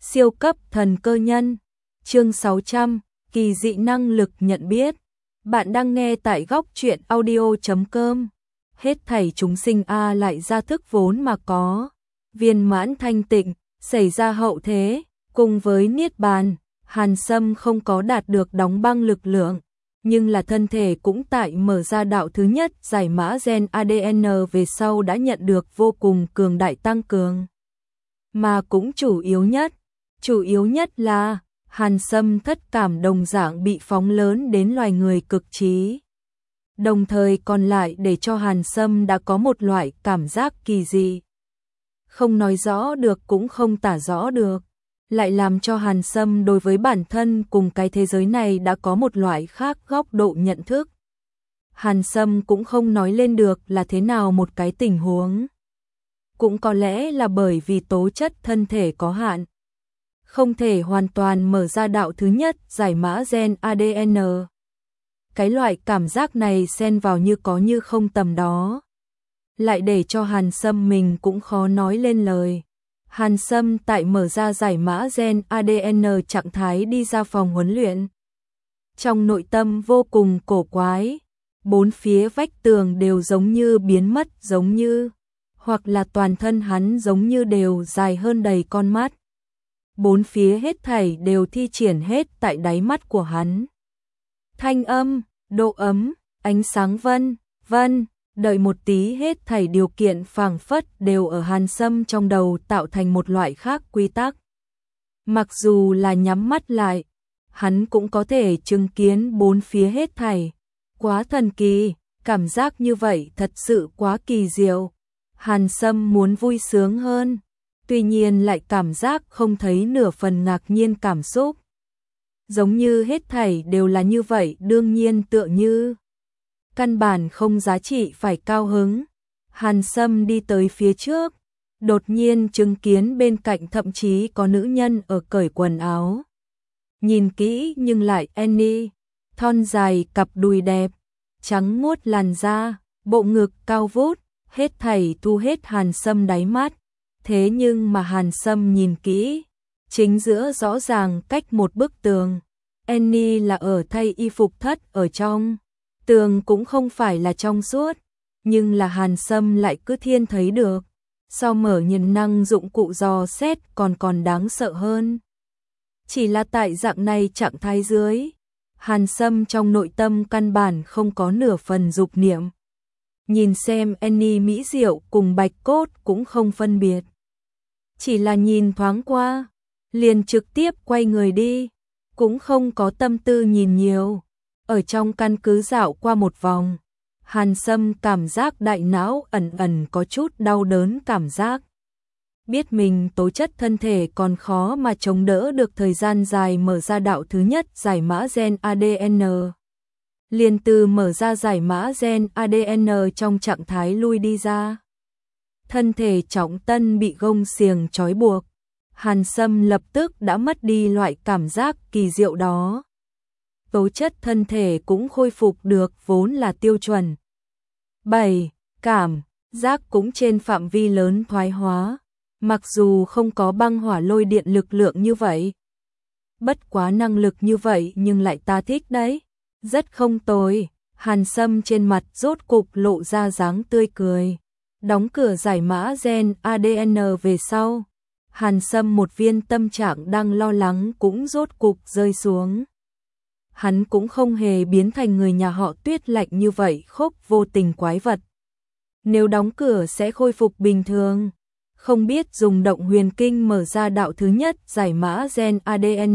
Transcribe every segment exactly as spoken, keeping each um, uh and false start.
Siêu cấp thần cơ nhân. Chương sáu trăm, kỳ dị năng lực nhận biết. Bạn đang nghe tại góc truyện audio chấm com. Hết thảy chúng sinh a lại ra thức vốn mà có, viên mãn thanh tịnh, xảy ra hậu thế, cùng với niết bàn, Hàn Sâm không có đạt được đóng băng lực lượng, nhưng là thân thể cũng tại mở ra đạo thứ nhất giải mã gen a đê en về sau đã nhận được vô cùng cường đại tăng cường. Mà cũng chủ yếu nhất, chủ yếu nhất là Hàn Sâm thất cảm đồng dạng bị phóng lớn đến loài người cực trí. Đồng thời còn lại để cho Hàn Sâm đã có một loại cảm giác kỳ dị. Không nói rõ được cũng không tả rõ được, lại làm cho Hàn Sâm đối với bản thân cùng cái thế giới này đã có một loại khác góc độ nhận thức. Hàn Sâm cũng không nói lên được là thế nào một cái tình huống. Cũng có lẽ là bởi vì tố chất thân thể có hạn, không thể hoàn toàn mở ra đạo thứ nhất giải mã gen a đê en. Cái loại cảm giác này xen vào như có như không tầm đó, lại để cho Hàn Sâm mình cũng khó nói lên lời. Hàn Sâm tại mở ra giải mã gen a đê en trạng thái đi ra phòng huấn luyện. Trong nội tâm vô cùng cổ quái, bốn phía vách tường đều giống như biến mất, giống như, hoặc là toàn thân hắn giống như đều dài hơn đầy con mắt. Bốn phía hết thảy đều thi triển hết tại đáy mắt của hắn. Thanh âm, độ ấm, ánh sáng vân, vân, đợi một tí hết thảy điều kiện phảng phất đều ở Hàn Sâm trong đầu tạo thành một loại khác quy tắc. Mặc dù là nhắm mắt lại, hắn cũng có thể chứng kiến bốn phía hết thảy. Quá thần kỳ, cảm giác như vậy thật sự quá kỳ diệu. Hàn Sâm muốn vui sướng hơn, tuy nhiên lại cảm giác không thấy nửa phần ngạc nhiên cảm xúc. Giống như hết thảy đều là như vậy, đương nhiên tựa như căn bản không giá trị phải cao hứng. Hàn Sâm đi tới phía trước, đột nhiên chứng kiến bên cạnh thậm chí có nữ nhân ở cởi quần áo. Nhìn kỹ nhưng lại Annie, thon dài cặp đùi đẹp, trắng muốt làn da, bộ ngực cao vút, hết thảy thu hết Hàn Sâm đáy mắt. Thế nhưng mà Hàn Sâm nhìn kỹ, chính giữa rõ ràng cách một bức tường, Annie là ở thay y phục thất ở trong. Tường cũng không phải là trong suốt, nhưng là Hàn Sâm lại cứ thiên thấy được. So mở nhân năng dụng cụ dò xét còn còn đáng sợ hơn. Chỉ là tại dạng này trạng thái dưới, Hàn Sâm trong nội tâm căn bản không có nửa phần dục niệm. Nhìn xem Annie mỹ diệu cùng bạch cốt cũng không phân biệt. Chỉ là nhìn thoáng qua, liền trực tiếp quay người đi, cũng không có tâm tư nhìn nhiều. Ở trong căn cứ dạo qua một vòng, Hàn Sâm cảm giác đại não ẩn ẩn có chút đau đớn cảm giác. Biết mình tố chất thân thể còn khó mà chống đỡ được thời gian dài mở ra đạo thứ nhất giải mã gen a đê en. Liền từ mở ra giải mã gen a đê en trong trạng thái lui đi ra. Thân thể trọng tân bị gông xiềng trói buộc. Hàn Sâm lập tức đã mất đi loại cảm giác kỳ diệu đó. Tố chất thân thể cũng khôi phục được vốn là tiêu chuẩn. bảy. Cảm giác cũng trên phạm vi lớn thoái hóa. Mặc dù không có băng hỏa lôi điện lực lượng như vậy. Bất quá năng lực như vậy nhưng lại ta thích đấy. Rất không tồi. Hàn Sâm trên mặt rốt cục lộ ra dáng tươi cười. Đóng cửa giải mã gen a đê en về sau, Hàn Sâm một viên tâm trạng đang lo lắng cũng rốt cục rơi xuống. Hắn cũng không hề biến thành người nhà họ Tuyết lạnh như vậy khốc vô tình quái vật. Nếu đóng cửa sẽ khôi phục bình thường. Không biết dùng động huyền kinh mở ra đạo thứ nhất giải mã gen a đê en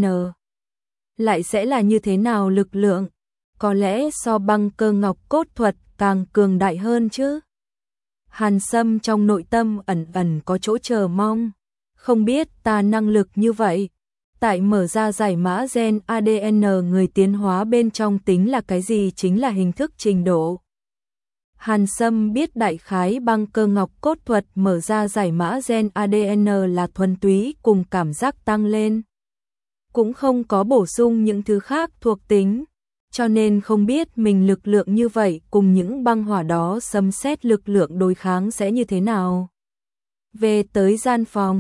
lại sẽ là như thế nào lực lượng. Có lẽ so băng cơ ngọc cốt thuật càng cường đại hơn chứ. Hàn Sâm trong nội tâm ẩn ẩn có chỗ chờ mong. Không biết ta năng lực như vậy, tại mở ra giải mã gen a đê en người tiến hóa bên trong tính là cái gì, chính là hình thức trình độ. Hàn Sâm biết đại khái băng cơ ngọc cốt thuật mở ra giải mã gen a đê en là thuần túy cùng cảm giác tăng lên. Cũng không có bổ sung những thứ khác thuộc tính. Cho nên không biết mình lực lượng như vậy cùng những băng hỏa đó xâm xét lực lượng đối kháng sẽ như thế nào. Về tới gian phòng,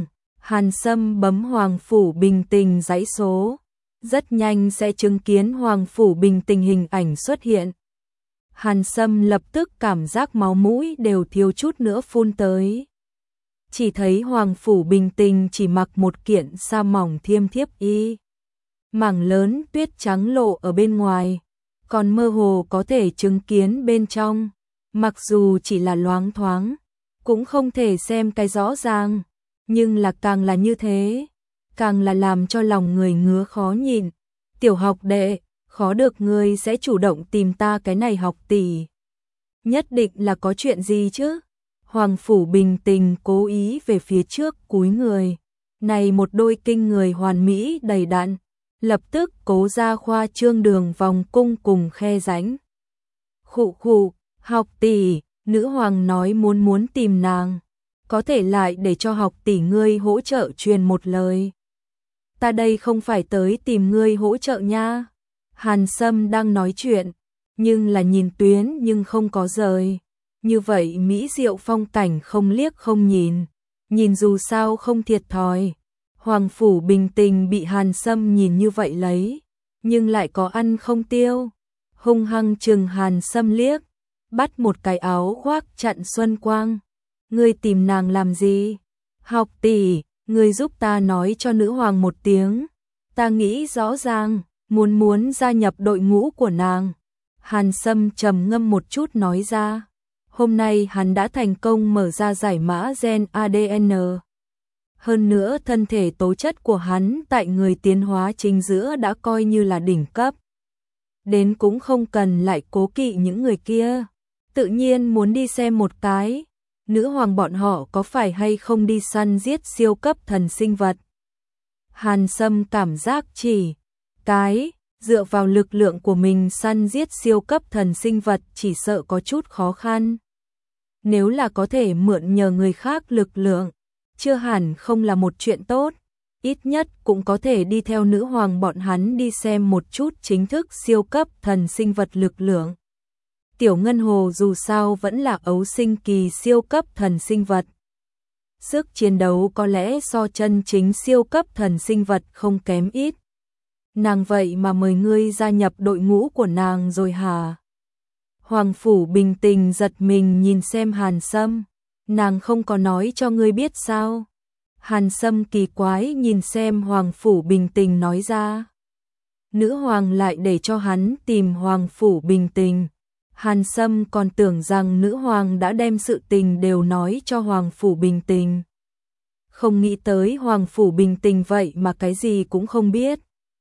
Hàn Sâm bấm Hoàng Phủ Bình Tình dãy số. Rất nhanh sẽ chứng kiến Hoàng Phủ Bình Tình hình ảnh xuất hiện. Hàn Sâm lập tức cảm giác máu mũi đều thiếu chút nữa phun tới. Chỉ thấy Hoàng Phủ Bình Tình chỉ mặc một kiện sa mỏng thiêm thiếp y. Mảng lớn tuyết trắng lộ ở bên ngoài, còn mơ hồ có thể chứng kiến bên trong. Mặc dù chỉ là loáng thoáng, cũng không thể xem cái rõ ràng, nhưng là càng là như thế, càng là làm cho lòng người ngứa khó nhìn. Tiểu học đệ, khó được ngươi sẽ chủ động tìm ta cái này học tỷ. Nhất định là có chuyện gì chứ? Hoàng Phủ Bình Tình cố ý về phía trước cúi người. Này một đôi kinh người hoàn mỹ đầy đặn, lập tức cố ra khoa trương đường vòng cung cùng khe rãnh. Khụ khụ, học tỷ, nữ hoàng nói muốn muốn tìm nàng, có thể lại để cho học tỷ ngươi hỗ trợ truyền một lời. Ta đây không phải tới tìm ngươi hỗ trợ nha. Hàn Sâm đang nói chuyện, nhưng là nhìn tuyến nhưng không có rời. Như vậy mỹ diệu phong cảnh không liếc không nhìn, nhìn dù sao không thiệt thòi. Hoàng Phủ Bình Tình bị Hàn Sâm nhìn như vậy lấy, nhưng lại có ăn không tiêu. Hung hăng chừng Hàn Sâm liếc, bắt một cái áo khoác chặn xuân quang. Ngươi tìm nàng làm gì? Học tỷ, ngươi giúp ta nói cho nữ hoàng một tiếng. Ta nghĩ rõ ràng, muốn muốn gia nhập đội ngũ của nàng. Hàn Sâm trầm ngâm một chút nói ra. Hôm nay hắn đã thành công mở ra giải mã gen a đê en. Hơn nữa thân thể tố chất của hắn tại người tiến hóa chính giữa đã coi như là đỉnh cấp. Đến cũng không cần lại cố kỵ những người kia. Tự nhiên muốn đi xem một cái, nữ hoàng bọn họ có phải hay không đi săn giết siêu cấp thần sinh vật. Hàn Sâm cảm giác chỉ cái dựa vào lực lượng của mình săn giết siêu cấp thần sinh vật chỉ sợ có chút khó khăn. Nếu là có thể mượn nhờ người khác lực lượng, chưa hẳn không là một chuyện tốt, ít nhất cũng có thể đi theo nữ hoàng bọn hắn đi xem một chút chính thức siêu cấp thần sinh vật lực lượng. Tiểu Ngân Hồ dù sao vẫn là ấu sinh kỳ siêu cấp thần sinh vật. Sức chiến đấu có lẽ so chân chính siêu cấp thần sinh vật không kém ít. Nàng vậy mà mời ngươi gia nhập đội ngũ của nàng rồi hả? Hoàng Phủ Bình Tình giật mình nhìn xem Hàn Sâm. Nàng không có nói cho ngươi biết sao? Hàn Sâm kỳ quái nhìn xem Hoàng Phủ Bình Tình nói ra. Nữ hoàng lại để cho hắn tìm Hoàng Phủ Bình Tình. Hàn Sâm còn tưởng rằng nữ hoàng đã đem sự tình đều nói cho Hoàng Phủ Bình Tình. Không nghĩ tới Hoàng Phủ Bình Tình vậy mà cái gì cũng không biết.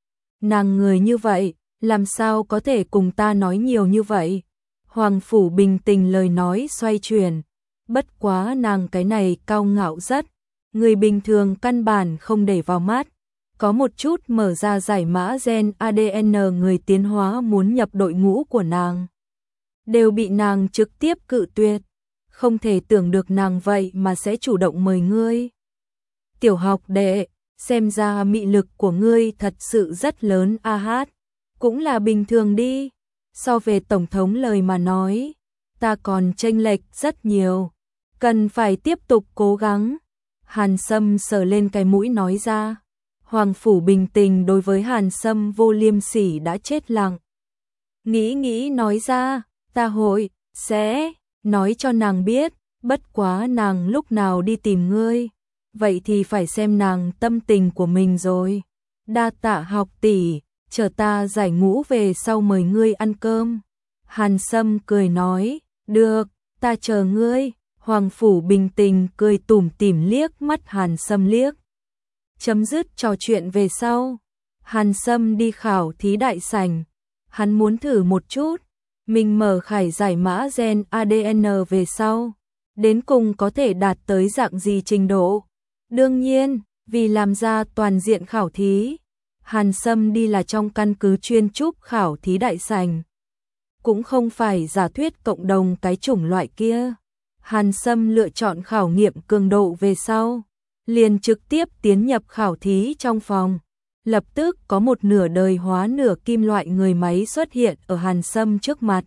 Nàng người như vậy, làm sao có thể cùng ta nói nhiều như vậy? Hoàng Phủ Bình Tình lời nói xoay chuyển. Bất quá nàng cái này cao ngạo rất, người bình thường căn bản không để vào mắt. Có một chút mở ra giải mã gen a đê en người tiến hóa muốn nhập đội ngũ của nàng, đều bị nàng trực tiếp cự tuyệt. Không thể tưởng được nàng vậy mà sẽ chủ động mời ngươi. Tiểu học đệ, xem ra mị lực của ngươi thật sự rất lớn a hát. Cũng là bình thường đi. So về Tổng thống lời mà nói, ta còn chênh lệch rất nhiều. Cần phải tiếp tục cố gắng. Hàn Sâm sờ lên cái mũi nói ra. Hoàng Phủ Bình Tình đối với Hàn Sâm vô liêm sỉ đã chết lặng. Nghĩ nghĩ nói ra, ta hội, sẽ, nói cho nàng biết, bất quá nàng lúc nào đi tìm ngươi. Vậy thì phải xem nàng tâm tình của mình rồi. Đa tạ học tỷ, chờ ta giải ngũ về sau mời ngươi ăn cơm. Hàn Sâm cười nói, được, ta chờ ngươi. Hoàng Phủ Bình Tình cười tủm tỉm liếc mắt Hàn Sâm liếc. Chấm dứt trò chuyện về sau, Hàn Sâm đi khảo thí đại sảnh. Hắn muốn thử một chút, mình mở khải giải mã gen a đê en về sau, đến cùng có thể đạt tới dạng gì trình độ. Đương nhiên, vì làm ra toàn diện khảo thí, Hàn Sâm đi là trong căn cứ chuyên trúc khảo thí đại sảnh. Cũng không phải giả thuyết cộng đồng cái chủng loại kia. Hàn Sâm lựa chọn khảo nghiệm cường độ về sau, liền trực tiếp tiến nhập khảo thí trong phòng. Lập tức có một nửa đời hóa nửa kim loại người máy xuất hiện ở Hàn Sâm trước mặt.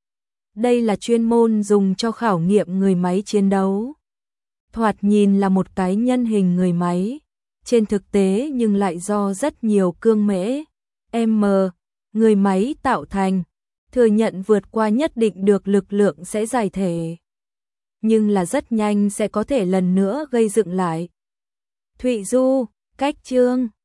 Đây là chuyên môn dùng cho khảo nghiệm người máy chiến đấu. Thoạt nhìn là một cái nhân hình người máy, trên thực tế nhưng lại do rất nhiều cương mễ, m, người máy tạo thành, thừa nhận vượt qua nhất định được lực lượng sẽ giải thể. Nhưng là rất nhanh sẽ có thể lần nữa gây dựng lại. Thụy Du, cách chương